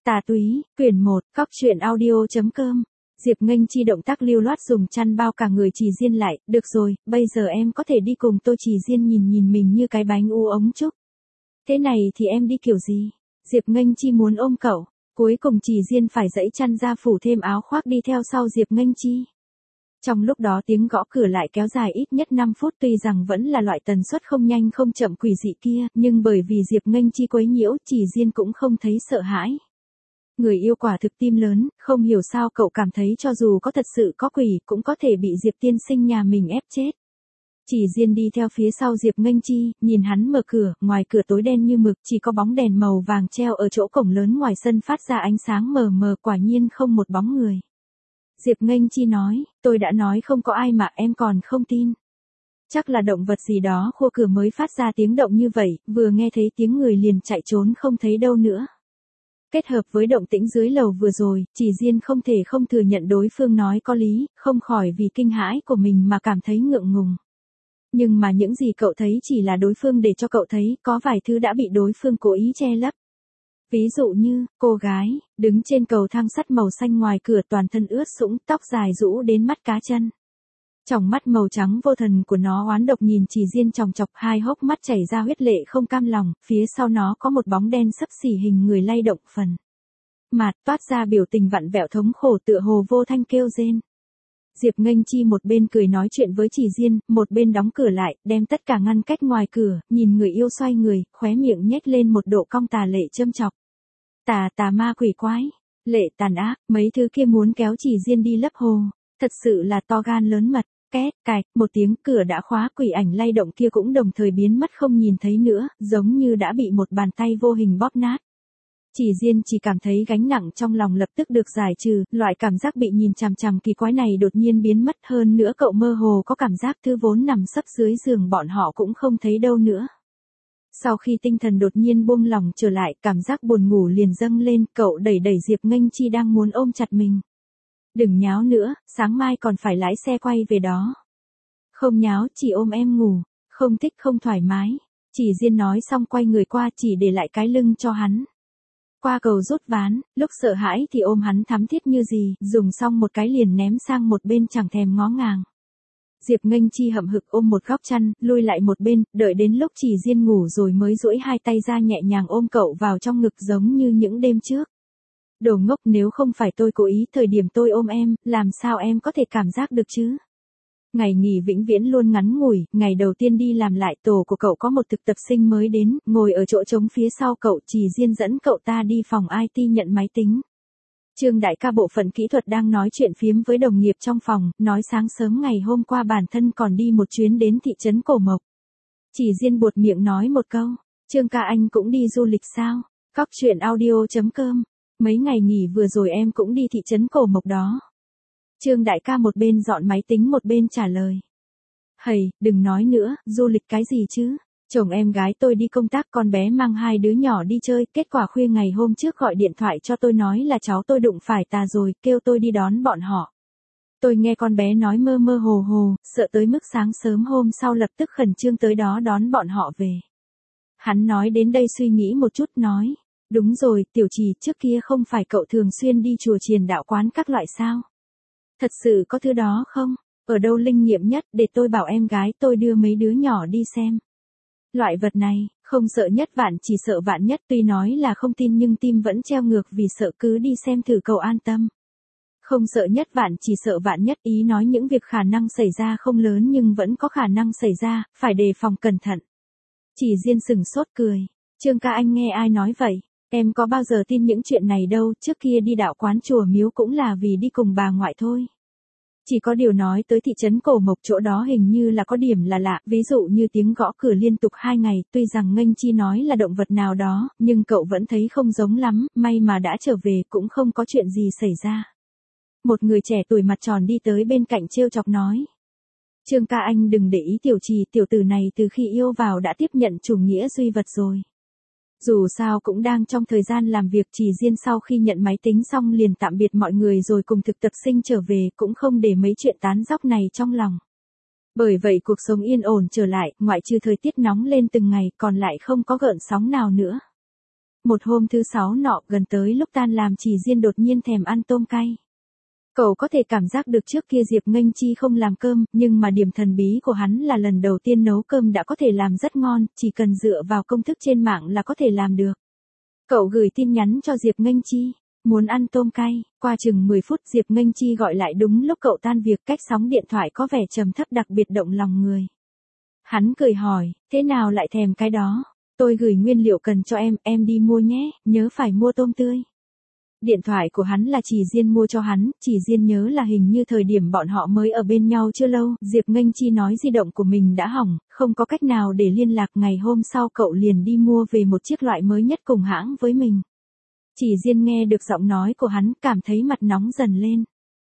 Tà túy, quyển 1, Cóc truyện audio.com. Diệp Nghênh Chi động tác lưu loát dùng chăn bao cả người Trì Diên lại, được rồi, bây giờ em có thể đi cùng tôi. Trì Diên nhìn mình như cái bánh u ống trúc. Thế này thì em đi kiểu gì? Diệp Nghênh Chi muốn ôm cậu, cuối cùng Trì Diên phải dãy chăn ra phủ thêm áo khoác đi theo sau Diệp Nghênh Chi. Trong lúc đó tiếng gõ cửa lại kéo dài ít nhất 5 phút, tuy rằng vẫn là loại tần suất không nhanh không chậm quỷ dị kia, nhưng bởi vì Diệp Nghênh Chi quấy nhiễu, Trì Diên cũng không thấy sợ hãi. Người yêu quả thực tim lớn, không hiểu sao cậu cảm thấy cho dù có thật sự có quỷ cũng có thể bị Diệp tiên sinh nhà mình ép chết. Trì Diên đi theo phía sau Diệp Nghênh Chi, nhìn hắn mở cửa, ngoài cửa tối đen như mực, chỉ có bóng đèn màu vàng treo ở chỗ cổng lớn ngoài sân phát ra ánh sáng mờ mờ, quả nhiên không một bóng người. Diệp Nghênh Chi nói, tôi đã nói không có ai mà em còn không tin. Chắc là động vật gì đó khua cửa mới phát ra tiếng động như vậy, vừa nghe thấy tiếng người liền chạy trốn không thấy đâu nữa. Kết hợp với động tĩnh dưới lầu vừa rồi, Trì Diên không thể không thừa nhận đối phương nói có lý, không khỏi vì kinh hãi của mình mà cảm thấy ngượng ngùng. Nhưng mà những gì cậu thấy chỉ là đối phương để cho cậu thấy, có vài thứ đã bị đối phương cố ý che lấp. Ví dụ như, cô gái, đứng trên cầu thang sắt màu xanh ngoài cửa toàn thân ướt sũng, tóc dài rũ đến mắt cá chân. Tròng mắt màu trắng vô thần của nó oán độc nhìn Trì Diên chòng chọc, hai hốc mắt chảy ra huyết lệ không cam lòng, phía sau nó có một bóng đen xấp xỉ hình người lay động phần mặt, toát ra biểu tình vặn vẹo thống khổ tựa hồ vô thanh kêu rên. Diệp Nghênh Chi một bên cười nói chuyện với Trì Diên, một bên đóng cửa lại, đem tất cả ngăn cách ngoài cửa, nhìn người yêu xoay người, khóe miệng nhếch lên một độ cong tà lệ châm chọc. Tà ma quỷ quái, lệ tàn ác, mấy thứ kia muốn kéo Trì Diên đi lấp hồ, thật sự là to gan lớn mật. Két, cạch, một tiếng cửa đã khóa, quỷ ảnh lay động kia cũng đồng thời biến mất không nhìn thấy nữa, giống như đã bị một bàn tay vô hình bóp nát. Trì Diên chỉ cảm thấy gánh nặng trong lòng lập tức được giải trừ, loại cảm giác bị nhìn chằm chằm kỳ quái này đột nhiên biến mất, hơn nữa cậu mơ hồ có cảm giác thứ vốn nằm sấp dưới giường bọn họ cũng không thấy đâu nữa. Sau khi tinh thần đột nhiên buông lỏng trở lại, cảm giác buồn ngủ liền dâng lên, cậu đẩy Diệp Nghênh Chi đang muốn ôm chặt mình. Đừng nháo nữa, sáng mai còn phải lái xe quay về đó. Không nháo, chỉ ôm em ngủ, không thích không thoải mái. Trì Diên nói xong quay người qua chỉ để lại cái lưng cho hắn. Qua cầu rút ván, lúc sợ hãi thì ôm hắn thắm thiết như gì, dùng xong một cái liền ném sang một bên chẳng thèm ngó ngàng. Diệp Nghênh Chi hậm hực ôm một góc chăn, lui lại một bên, đợi đến lúc Trì Diên ngủ rồi mới duỗi hai tay ra nhẹ nhàng ôm cậu vào trong ngực giống như những đêm trước. Đồ ngốc, nếu không phải tôi cố ý thời điểm tôi ôm em, làm sao em có thể cảm giác được chứ? Ngày nghỉ vĩnh viễn luôn ngắn ngủi, ngày đầu tiên đi làm lại tổ của cậu có một thực tập sinh mới đến, ngồi ở chỗ trống phía sau cậu. Trì Diên dẫn cậu ta đi phòng IT nhận máy tính. Trương đại ca bộ phận kỹ thuật đang nói chuyện phiếm với đồng nghiệp trong phòng, nói sáng sớm ngày hôm qua bản thân còn đi một chuyến đến thị trấn Cổ Mộc. Trì Diên buột miệng nói một câu, Trương ca anh cũng đi du lịch sao? Cóc truyện audio.com. Mấy ngày nghỉ vừa rồi em cũng đi thị trấn Cổ Mộc đó. Trương đại ca một bên dọn máy tính một bên trả lời. Hầy, đừng nói nữa, du lịch cái gì chứ? Chồng em gái tôi đi công tác, con bé mang hai đứa nhỏ đi chơi, kết quả khuya ngày hôm trước gọi điện thoại cho tôi nói là cháu tôi đụng phải tà rồi, kêu tôi đi đón bọn họ. Tôi nghe con bé nói mơ mơ hồ hồ, sợ tới mức sáng sớm hôm sau lập tức khẩn trương tới đó đón bọn họ về. Hắn nói đến đây suy nghĩ một chút nói. Đúng rồi, Tiểu Trì, trước kia không phải cậu thường xuyên đi chùa chiền đạo quán các loại sao? Thật sự có thứ đó không? Ở đâu linh nghiệm nhất, để tôi bảo em gái tôi đưa mấy đứa nhỏ đi xem. Loại vật này, không sợ nhất vạn chỉ sợ vạn nhất, tuy nói là không tin nhưng tim vẫn treo ngược vì sợ, cứ đi xem thử cậu an tâm. Không sợ nhất vạn chỉ sợ vạn nhất, ý nói những việc khả năng xảy ra không lớn nhưng vẫn có khả năng xảy ra, phải đề phòng cẩn thận. Trì Diên sừng sốt cười. Trương ca anh nghe ai nói vậy? Em có bao giờ tin những chuyện này đâu, trước kia đi đạo quán chùa miếu cũng là vì đi cùng bà ngoại thôi. Chỉ có điều nói tới thị trấn Cổ Mộc, chỗ đó hình như là có điểm là lạ, ví dụ như tiếng gõ cửa liên tục 2 ngày, tuy rằng Nghênh Chi nói là động vật nào đó, nhưng cậu vẫn thấy không giống lắm, may mà đã trở về cũng không có chuyện gì xảy ra. Một người trẻ tuổi mặt tròn đi tới bên cạnh trêu chọc nói. Trương ca anh đừng để ý Tiểu Trì, tiểu tử này từ khi yêu vào đã tiếp nhận chủ nghĩa duy vật rồi. Dù sao cũng đang trong thời gian làm việc. Trì Diên sau khi nhận máy tính xong liền tạm biệt mọi người rồi cùng thực tập sinh trở về, cũng không để mấy chuyện tán dóc này trong lòng. Bởi vậy cuộc sống yên ổn trở lại, ngoại trừ thời tiết nóng lên từng ngày, còn lại không có gợn sóng nào nữa. Một hôm thứ 6 nọ, gần tới lúc tan làm Chỉ Diên đột nhiên thèm ăn tôm cay. Cậu có thể cảm giác được trước kia Diệp Nghênh Chi không làm cơm, nhưng mà điểm thần bí của hắn là lần đầu tiên nấu cơm đã có thể làm rất ngon, chỉ cần dựa vào công thức trên mạng là có thể làm được. Cậu gửi tin nhắn cho Diệp Nghênh Chi, muốn ăn tôm cay, qua chừng 10 phút Diệp Nghênh Chi gọi lại đúng lúc cậu tan việc, cách sóng điện thoại có vẻ trầm thấp đặc biệt động lòng người. Hắn cười hỏi, thế nào lại thèm cái đó? Tôi gửi nguyên liệu cần cho em đi mua nhé, nhớ phải mua tôm tươi. Điện thoại của hắn là Chỉ Diên mua cho hắn, Chỉ Diên nhớ là hình như thời điểm bọn họ mới ở bên nhau chưa lâu, Diệp Nghênh Chi nói di động của mình đã hỏng, không có cách nào để liên lạc, ngày hôm sau cậu liền đi mua về một chiếc loại mới nhất cùng hãng với mình. Chỉ Diên nghe được giọng nói của hắn, cảm thấy mặt nóng dần lên.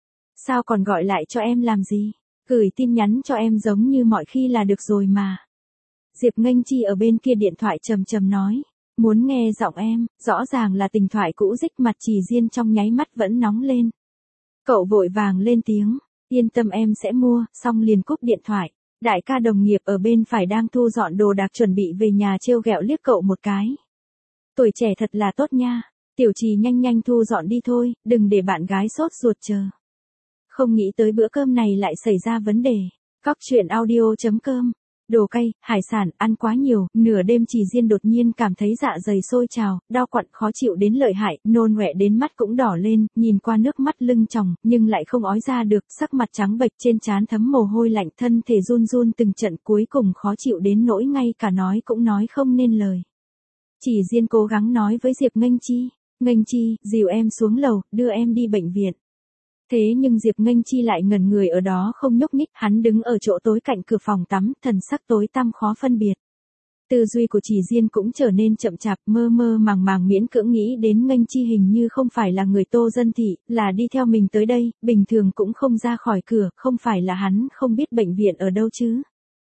Sao còn gọi lại cho em làm gì? Gửi tin nhắn cho em giống như mọi khi là được rồi mà. Diệp Nghênh Chi ở bên kia điện thoại trầm trầm nói. Muốn nghe giọng em, rõ ràng là tình thoại cũ dích, mặt Chỉ Diên trong nháy mắt vẫn nóng lên. Cậu vội vàng lên tiếng, yên tâm em sẽ mua, xong liền cúp điện thoại. Đại ca đồng nghiệp ở bên phải đang thu dọn đồ đạc chuẩn bị về nhà trêu ghẹo liếc cậu một cái. Tuổi trẻ thật là tốt nha, Tiểu Trì nhanh nhanh thu dọn đi thôi, đừng để bạn gái sốt ruột chờ. Không nghĩ tới bữa cơm này lại xảy ra vấn đề. Cóc truyện audio.com. Đồ cay, hải sản, ăn quá nhiều, nửa đêm Chỉ Diên đột nhiên cảm thấy dạ dày sôi trào, đau quặn khó chịu đến lợi hại, nôn ọe đến mắt cũng đỏ lên, nhìn qua nước mắt lưng tròng, nhưng lại không ói ra được, sắc mặt trắng bệch, trên trán thấm mồ hôi lạnh, thân thể run run từng trận, cuối cùng khó chịu đến nỗi ngay cả nói cũng nói không nên lời. Chỉ Diên cố gắng nói với Diệp Nghênh Chi, Nghênh Chi, dìu em xuống lầu, đưa em đi bệnh viện. Thế nhưng Diệp Nghênh Chi lại ngẩn người ở đó không nhúc nhích, hắn đứng ở chỗ tối cạnh cửa phòng tắm, thần sắc tối tăm khó phân biệt. Tư duy của Chỉ Diên cũng trở nên chậm chạp, mơ mơ màng màng miễn cưỡng nghĩ đến Nghênh Chi hình như không phải là người Tô Dân Thị, là đi theo mình tới đây, bình thường cũng không ra khỏi cửa, không phải là hắn không biết bệnh viện ở đâu chứ.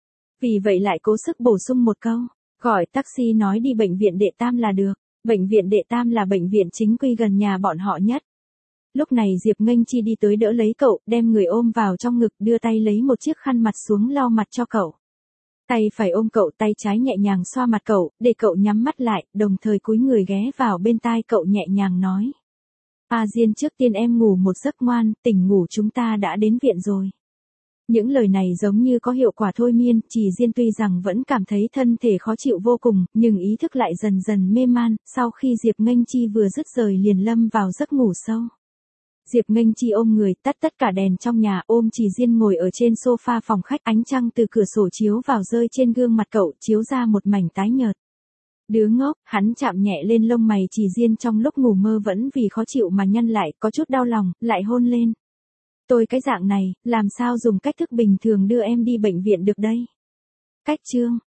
Vì vậy lại cố sức bổ sung một câu, gọi taxi nói đi bệnh viện Đệ Tam là được, bệnh viện Đệ Tam là bệnh viện chính quy gần nhà bọn họ nhất. Lúc này Diệp Nghênh Chi đi tới đỡ lấy cậu, đem người ôm vào trong ngực, đưa tay lấy một chiếc khăn mặt xuống lau mặt cho cậu. Tay phải ôm cậu, tay trái nhẹ nhàng xoa mặt cậu, để cậu nhắm mắt lại, đồng thời cúi người ghé vào bên tai cậu nhẹ nhàng nói. Diên, trước tiên em ngủ một giấc ngoan, tỉnh ngủ chúng ta đã đến viện rồi. Những lời này giống như có hiệu quả thôi miên, Chỉ Diên tuy rằng vẫn cảm thấy thân thể khó chịu vô cùng, nhưng ý thức lại dần dần mê man, sau khi Diệp Nghênh Chi vừa dứt rời liền lâm vào giấc ngủ sâu. Diệp Nghênh Chi ôm người, tắt tất cả đèn trong nhà, ôm Chỉ Diên ngồi ở trên sofa phòng khách, ánh trăng từ cửa sổ chiếu vào rơi trên gương mặt cậu, chiếu ra một mảnh tái nhợt. Đứa ngốc, hắn chạm nhẹ lên lông mày Chỉ Diên trong lúc ngủ mơ vẫn vì khó chịu mà nhăn lại, có chút đau lòng, lại hôn lên. Tôi cái dạng này, làm sao dùng cách thức bình thường đưa em đi bệnh viện được đây? Cách chương.